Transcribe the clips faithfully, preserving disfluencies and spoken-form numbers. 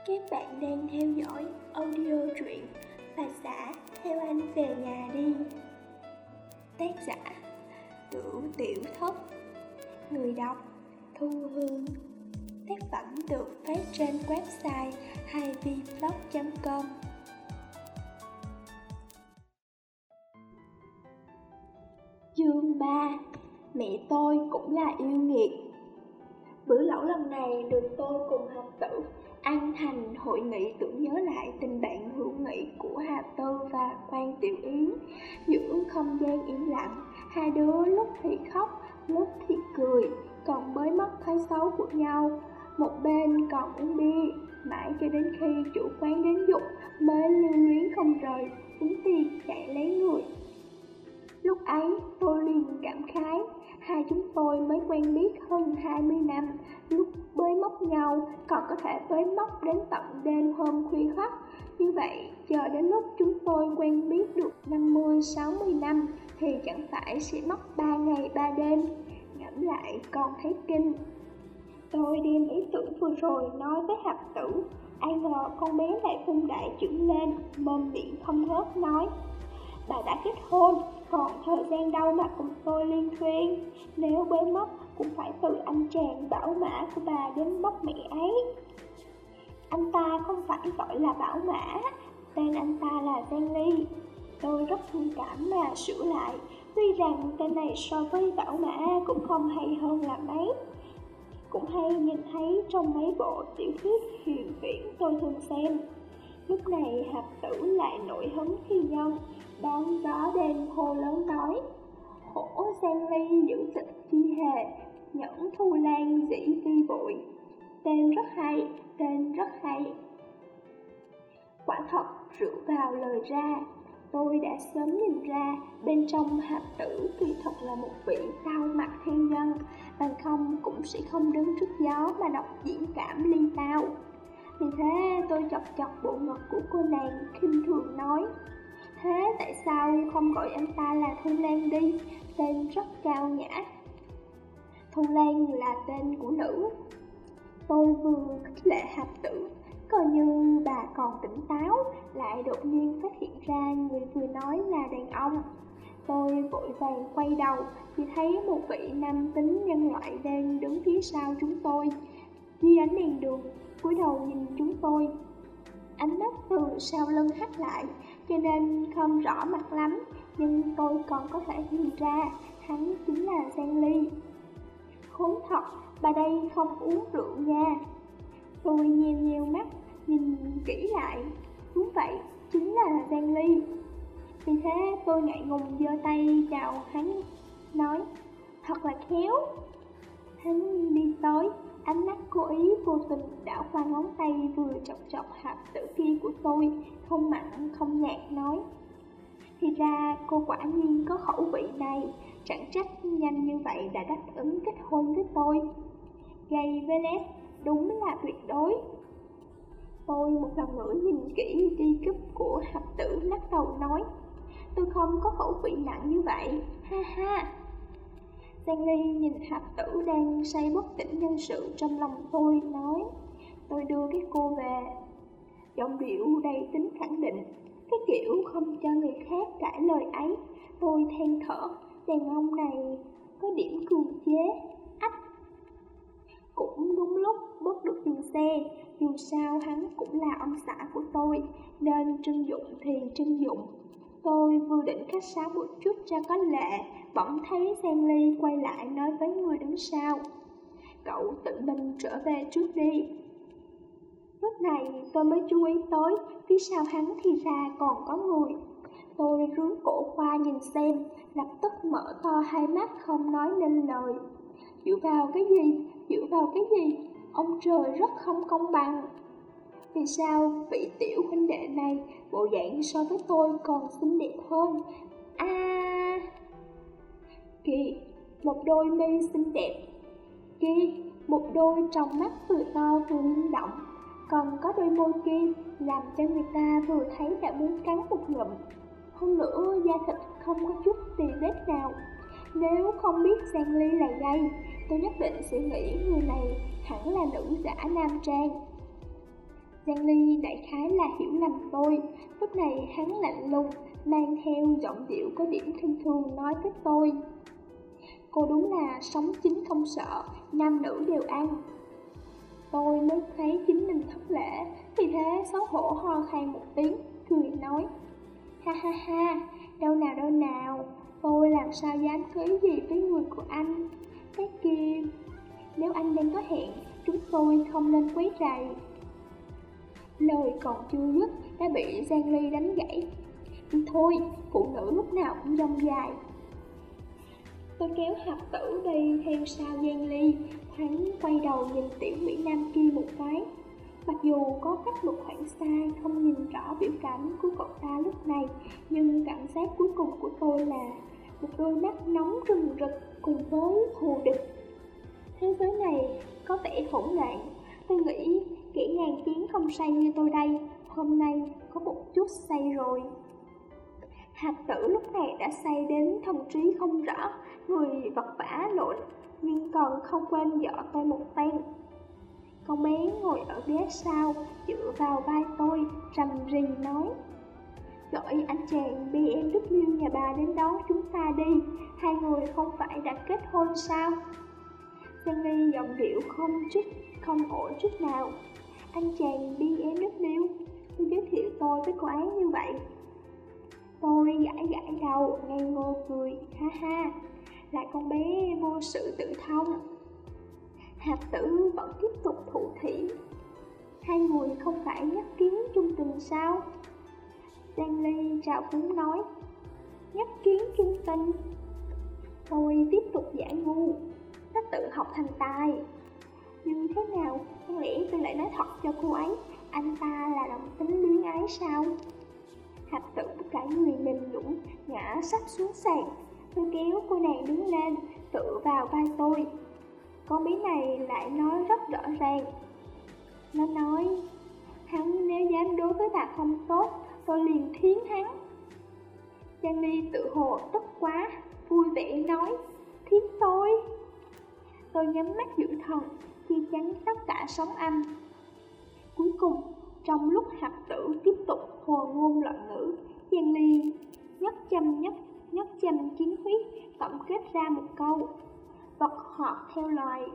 Các bạn đang theo dõi audio truyện Bà xã theo anh về nhà đi. Tác giả Cửu Tiểu Thất. Người đọc Thu Hương. Tác phẩm được phát trên website hai v blog chấm com. Chương ba. Mẹ tôi cũng là yêu nghiệt. Bữa lẩu lần này được tôi cùng Hạt Tử ăn thành hội nghị tưởng nhớ lại tình bạn hữu nghị của Hà Tư và Quan Tiểu Yến. Giữa không gian im lặng, hai đứa lúc thì khóc, lúc thì cười, còn bới móc thói xấu của nhau. Một bên còn uống bia, mãi cho đến khi chủ quán đến giục mới lưu luyến không rời, uống tiền chạy lấy người. Lúc ấy tôi liền cảm khái, hai chúng tôi mới quen biết hơn hai mươi năm, lúc bới móc nhau còn có thể bới móc đến tận đêm hôm khuya khoắt. Như vậy, chờ đến lúc chúng tôi quen biết được năm mươi sáu mươi năm thì chẳng phải sẽ mất ba ngày ba đêm. Ngẫm lại còn thấy kinh. Tôi đem ý tưởng vừa rồi nói với Hạt Tử, ai ngờ con bé lại phun đại trưởng lên, mồm miệng không ngớt nói: bà đã kết hôn, còn thời gian đâu mà cùng tôi liên thuyên. Nếu bới móc cũng phải từ anh chàng bảo mã của bà đến bóc mẹ ấy. Anh ta không phải gọi là bảo mã, tên anh ta là Giang Ly. Tôi rất thông cảm mà sửa lại, tuy rằng tên này so với bảo mã cũng không hay hơn là mấy. Cũng hay nhìn thấy trong mấy bộ tiểu thuyết huyền viễn tôi thường xem. Lúc này Hạt Tử lại nổi hứng khi nhân, đón gió đêm hô lớn nói: hổ Giang Ly giữ tịch chi hề, nhẫn Thu Lan dĩ vi bội. Tên rất hay, tên rất hay. Quả thật, rượu vào lời ra, tôi đã sớm nhìn ra bên trong Hạt Tử kỳ thật là một vị cao mặt thiên nhân, bằng không cũng sẽ không đứng trước gió mà đọc diễn cảm ly tao. Vì thế tôi chọc chọc bộ ngực của cô nàng khinh thường nói: thế tại sao không gọi anh ta là Thu Lan đi, tên rất cao nhã. Thu Lan là tên của nữ. Tôi vừa khích lệ Hạt Tử, coi như bà còn tỉnh táo, lại đột nhiên phát hiện ra người vừa nói là đàn ông. Tôi vội vàng quay đầu, thì thấy một vị nam tính nhân loại đang đứng phía sau chúng tôi, dưới ánh đèn đường, cúi đầu nhìn chúng tôi. Ánh mắt từ sau lưng hắt lại, cho nên không rõ mặt lắm, nhưng tôi còn có thể nhìn ra hắn chính là Giang Ly. Khốn thật, bà đây không uống rượu nha. Tôi nheo nheo mắt, nhìn kỹ lại, đúng vậy, chính là Giang Ly. Vì thế tôi ngại ngùng giơ tay chào hắn, nói: thật là khéo. Hắn đi tới, ánh mắt cố ý vô tình đảo qua ngón tay vừa chọc chọc Hạt Tử kia của tôi, không mặn không nhạt nói: thì ra cô quả nhiên có khẩu vị này, chẳng trách nhanh như vậy đã đáp ứng kết hôn với tôi. Gay với lét, đúng là tuyệt đối. Tôi một lần nữa nhìn kỹ đi cúp của Hạt Tử, lắc đầu nói: tôi không có khẩu vị nặng như vậy, ha ha. Giang Ly nhìn Hạt Tử đang say bất tỉnh nhân sự trong lòng tôi, nói: tôi đưa cái cô về. Giọng điệu đầy tính khẳng định, cái kiểu không cho người khác cãi lời ấy. Tôi than thở, đàn ông này có điểm cường chế. Ách. Cũng đúng lúc bớt được tiền xe, dù sao hắn cũng là ông xã của tôi, nên trưng dụng thì trưng dụng. Tôi vừa định khách sáo một chút cho có lệ, bỗng thấy Giang Ly quay lại nói với người đứng sau: cậu tự mình trở về trước đi. Lúc này tôi mới chú ý tới, phía sau hắn thì ra còn có người. Tôi rướn cổ qua nhìn xem, lập tức mở to hai mắt không nói nên lời. Dựa vào cái gì? Dựa vào cái gì? Ông trời rất không công bằng. Vì sao vị tiểu huynh đệ này bộ dạng so với tôi còn xinh đẹp hơn? À, kìa, một đôi mi xinh đẹp. Kìa, một đôi tròng mắt vừa to vừa linh động. Còn có đôi môi kia làm cho người ta vừa thấy đã muốn cắn một ngụm. Hơn nữa da thịt không có chút tì vết nào. Nếu không biết Giang Ly là gay, tôi nhất định sẽ nghĩ người này hẳn là nữ giả nam trang. Giang Ly đại khái là hiểu lầm tôi. Lúc này hắn lạnh lùng, mang theo giọng điệu có điểm thân thương nói với tôi: cô đúng là sống chính không sợ, nam nữ đều ăn. Tôi mới thấy chính mình thất lễ, vì thế xấu hổ ho khan một tiếng, cười nói: ha ha ha, đâu nào đâu nào, tôi làm sao dám cưới gì với người của anh. Cái kia, nếu anh đang có hẹn, chúng tôi không nên quấy rầy. Lời còn chưa dứt đã bị Giang Ly đánh gãy. Đi thôi, phụ nữ lúc nào cũng dông dài. Tôi kéo Hạt Tử đi theo sau Giang Ly, hắn quay đầu nhìn tiểu mỹ nam kia một cái. Mặc dù có cách một khoảng xa không nhìn rõ biểu cảm của cậu ta lúc này, nhưng cảm giác cuối cùng của tôi là một đôi mắt nóng rừng rực cùng với thù địch. Thế giới này có vẻ hỗn loạn. Tôi nghĩ kẻ ngàn tiếng không say như tôi đây, hôm nay có một chút say rồi. Hạt Tử lúc này đã say đến thần trí không rõ, người vật vã lộn, nhưng còn không quên dọ tôi một phen. Con bé ngồi ở ghế sau, dựa vào vai tôi, rầm rì nói: gọi anh chàng bê em vê nhà bà đến đón chúng ta đi, hai người không phải đã kết hôn sao? Giang Ly giọng điệu không chút, không ổn chút nào. Anh chàng bê em vê, tôi giới thiệu tôi với cô ấy như vậy. Tôi gãi gãi đầu, ngây ngô cười, ha ha, là con bé vô sự tự thông. Hạt Tử vẫn tiếp tục thủ thỉ: hai người không phải nhất kiến chung tình sao? Giang Ly trào phúng nói: nhất kiến chung tình? Tôi tiếp tục giả ngu: nó tự học thành tài. Nhưng thế nào, không lẽ tôi lại nói thật cho cô ấy, anh ta là đồng tính luyến ái sao? Hạt Tử cả người mềm nhũn ngã sắp xuống sàn. Tôi kéo cô nàng đứng lên, tựa vào vai tôi. Con bé này lại nói rất rõ ràng. Nó nói: hắn nếu dám đối với bà không tốt, tôi liền thiến hắn. Giang Ly tự hồ tức quá, vui vẻ nói: thiến tôi. Tôi nhắm mắt giữ thần, che chắn tất cả sóng âm. Cuối cùng, trong lúc Hạt Tử tiếp tục hồ ngôn loạn ngữ, Giang Ly nhất châm nhất nhất châm kiến huyết, tổng kết ra một câu: vật họ theo loài.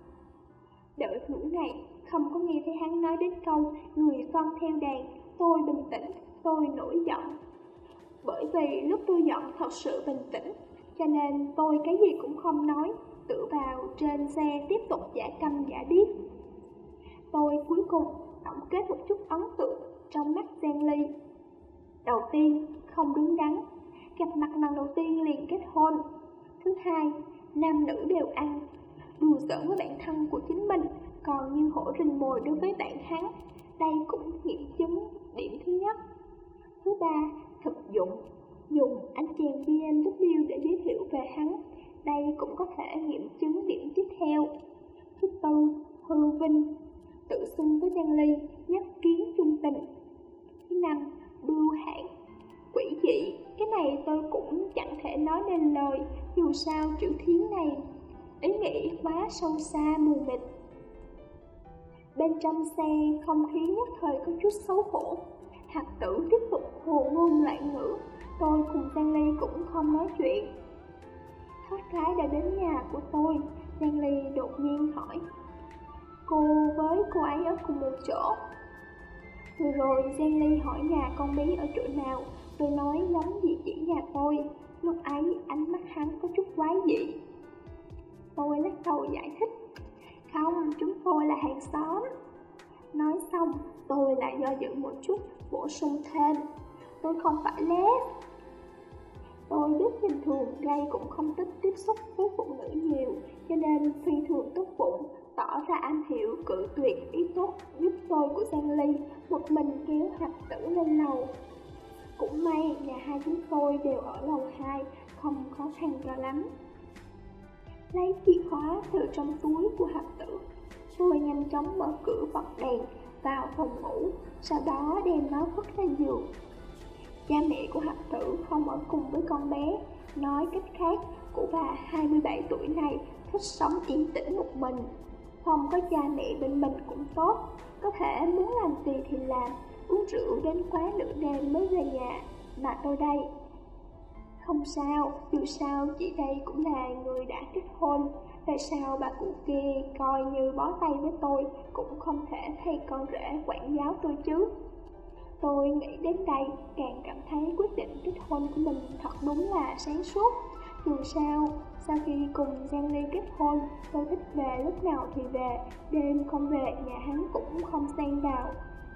Đợi nửa ngày, không có nghe thấy hắn nói đến câu người phân theo đàn. Tôi bình tĩnh, tôi nổi giận. Bởi vì lúc tôi giận thật sự bình tĩnh, cho nên tôi cái gì cũng không nói, tựa vào trên xe tiếp tục giả câm giả điếc. Tôi cuối cùng tổng kết một chút ấn tượng trong mắt Giang Ly. Đầu tiên, không đứng đắn, gặp mặt lần đầu tiên liền kết hôn. Thứ hai, nam nữ đều ăn, đùa giỡn với bạn thân của chính mình, còn như hổ rình mồi đối với bạn hắn. Đây cũng nghiệm chứng điểm thứ nhất. Thứ ba, thực dụng, dùng anh chàng bê em vê để giới thiệu về hắn. Đây cũng có thể nghiệm chứng điểm tiếp theo. Thứ tư, hư vinh, tự xưng với Giang Ly, nhất kiến chung tình. Thứ năm, bưu hãn, quỷ dị. Cái này tôi cũng chẳng thể nói nên lời, dù sao chữ thiến này ý nghĩ quá sâu xa mù mịt. Bên trong xe không khí nhất thời có chút xấu hổ. Hạt Tử tiếp tục hồ ngôn loạn ngữ, tôi cùng Giang Ly cũng không nói chuyện. Thoát cái đã đến nhà của tôi, Giang Ly đột nhiên hỏi: cô với cô ấy ở cùng một chỗ? Vừa rồi Giang Ly hỏi nhà con bé ở chỗ nào, tôi nói giống địa chỉ nhà tôi. Lúc ấy ánh mắt hắn có chút quái dị. Tôi lắc đầu giải thích: không, chúng tôi là hàng xóm. Nói xong, tôi lại do dự một chút, bổ sung thêm: tôi không phải lép. Tôi biết bình thường gay cũng không thích tiếp xúc với phụ nữ nhiều, cho nên phi thường tốt bụng, tỏ ra am hiểu cự tuyệt ý tốt giúp tôi của Giang Ly, một mình kéo Hạt Tử lên lầu. Cũng may nhà hai chúng tôi đều ở lầu hai, không khó khăn cho lắm. Lấy chìa khóa từ trong túi của Hạt Tử, tôi nhanh chóng mở cửa bật đèn vào phòng ngủ, sau đó đem nó vứt lên giường. Cha mẹ của Hạt Tử không ở cùng với con bé, nói cách khác, cụ bà hai mươi bảy tuổi này thích sống yên tĩnh một mình. không có cha mẹ bên mình cũng tốt, có thể muốn làm gì thì làm, uống rượu đến quá nửa đêm mới về nhà, mà tôi đây. Không sao, dù sao chị đây cũng là người đã kết hôn, tại sao bà cụ kia coi như bó tay với tôi cũng không thể thay con rể quản giáo tôi chứ. Tôi nghĩ đến đây càng cảm thấy quyết định kết hôn của mình thật đúng là sáng suốt. Dù sao, sau khi cùng Giang Ly kết hôn, tôi thích về lúc nào thì về, đêm không về nhà hắn cũng không xen vào.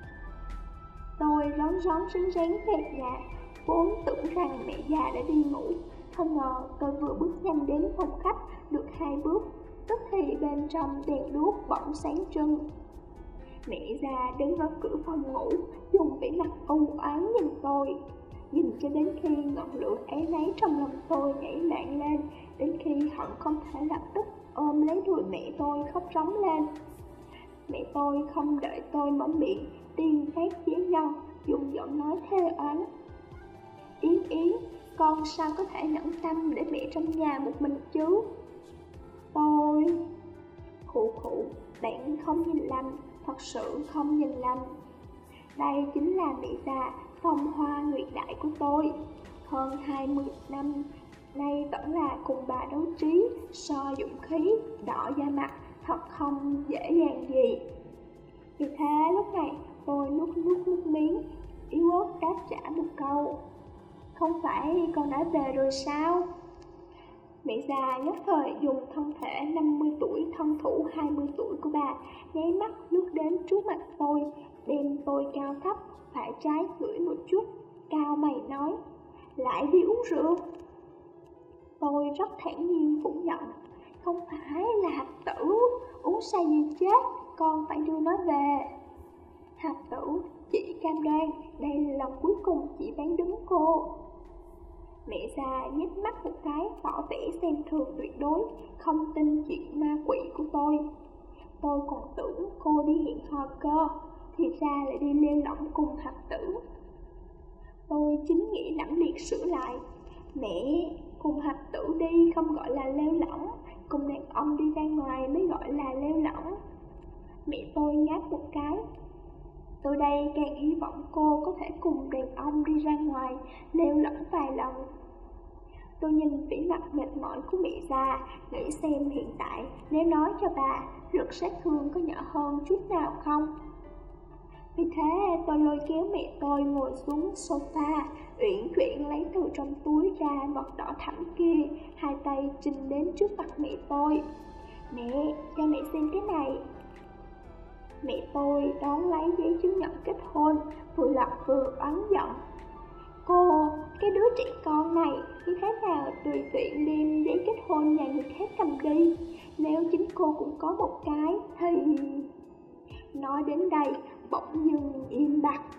Tôi rón rón rén rén về nhà, vốn tưởng rằng mẹ già đã đi ngủ, không ngờ tôi vừa bước nhanh đến phòng khách được hai bước, tức thì bên trong đèn đuốc bỗng sáng trưng. Mẹ già đứng ở cửa phòng ngủ, dùng vẻ mặt u oán nhìn tôi, nhìn cho đến khi ngọn lửa áy náy trong lòng tôi nhảy loạn lên, đến khi hận không thể lập tức ôm lấy đùi mẹ tôi khóc rống lên. Mẹ tôi không đợi tôi mở miệng, tiên phát chế nhân, dùng giọng nói thê oán: Yến Yến, con sao có thể nhẫn tâm để mẹ trong nhà một mình chứ? Tôi... Khụ khụ, bạn không nhìn lầm, thật sự không nhìn lầm. Đây chính là mẹ già, phong hoa nguyệt đại của tôi. Hơn hai mươi năm nay vẫn là cùng bà đấu trí, so dũng khí, đỏ da mặt, thật không dễ dàng gì. Vì thế lúc này tôi nuốt nuốt nước miếng, yếu ớt đáp trả một câu: Không phải con đã về rồi sao? Mẹ già nhất thời dùng thân thể năm mươi tuổi, thân thủ hai mươi tuổi của bà, nháy mắt lướt đến trước mặt tôi, đem tôi cao thấp, phải trái ngửi một chút, cao mày nói: Lại đi uống rượu. Tôi rất thản nhiên phủ nhận: Không phải là Hạt Tử, uống say như chết, con phải đưa nó về. Hạt Tử, chị cam đoan đây là lần cuối cùng chị bán đứng cô. Mẹ già nhếch mắt một cái, tỏ vẻ xem thường tuyệt đối, không tin chuyện ma quỷ của tôi. Tôi còn tưởng cô đi hẹn hò cơ, thì ra lại đi lêu lỏng cùng Hạt Tử. Tôi chính nghĩ lẫm liệt sửa lại: Mẹ, cùng Hạt Tử đi không gọi là lêu lỏng, cùng đàn ông đi ra ngoài mới gọi là lêu lỏng. Mẹ tôi ngáp một cái: Tôi đây càng hy vọng cô có thể cùng đàn ông đi ra ngoài, lêu lỏng vài lần. Tôi nhìn vẻ mặt mệt mỏi của mẹ già, nghĩ xem hiện tại nếu nói cho bà, lực sát thương có nhỏ hơn chút nào không. Vì thế tôi lôi kéo mẹ tôi ngồi xuống sofa, uyển chuyển lấy từ trong túi ra vật đỏ thẫm kia, hai tay trình đến trước mặt mẹ tôi: Mẹ, cho mẹ xem cái này. Mẹ tôi đón lấy giấy chứng nhận kết hôn, vừa lật vừa oán giận: Cô, cái đứa trẻ con này, như thế nào tùy tiện đem giấy kết hôn nhà người khác cầm đi? Nếu chính cô cũng có một cái thì... Nói đến đây, bỗng dưng im bặt.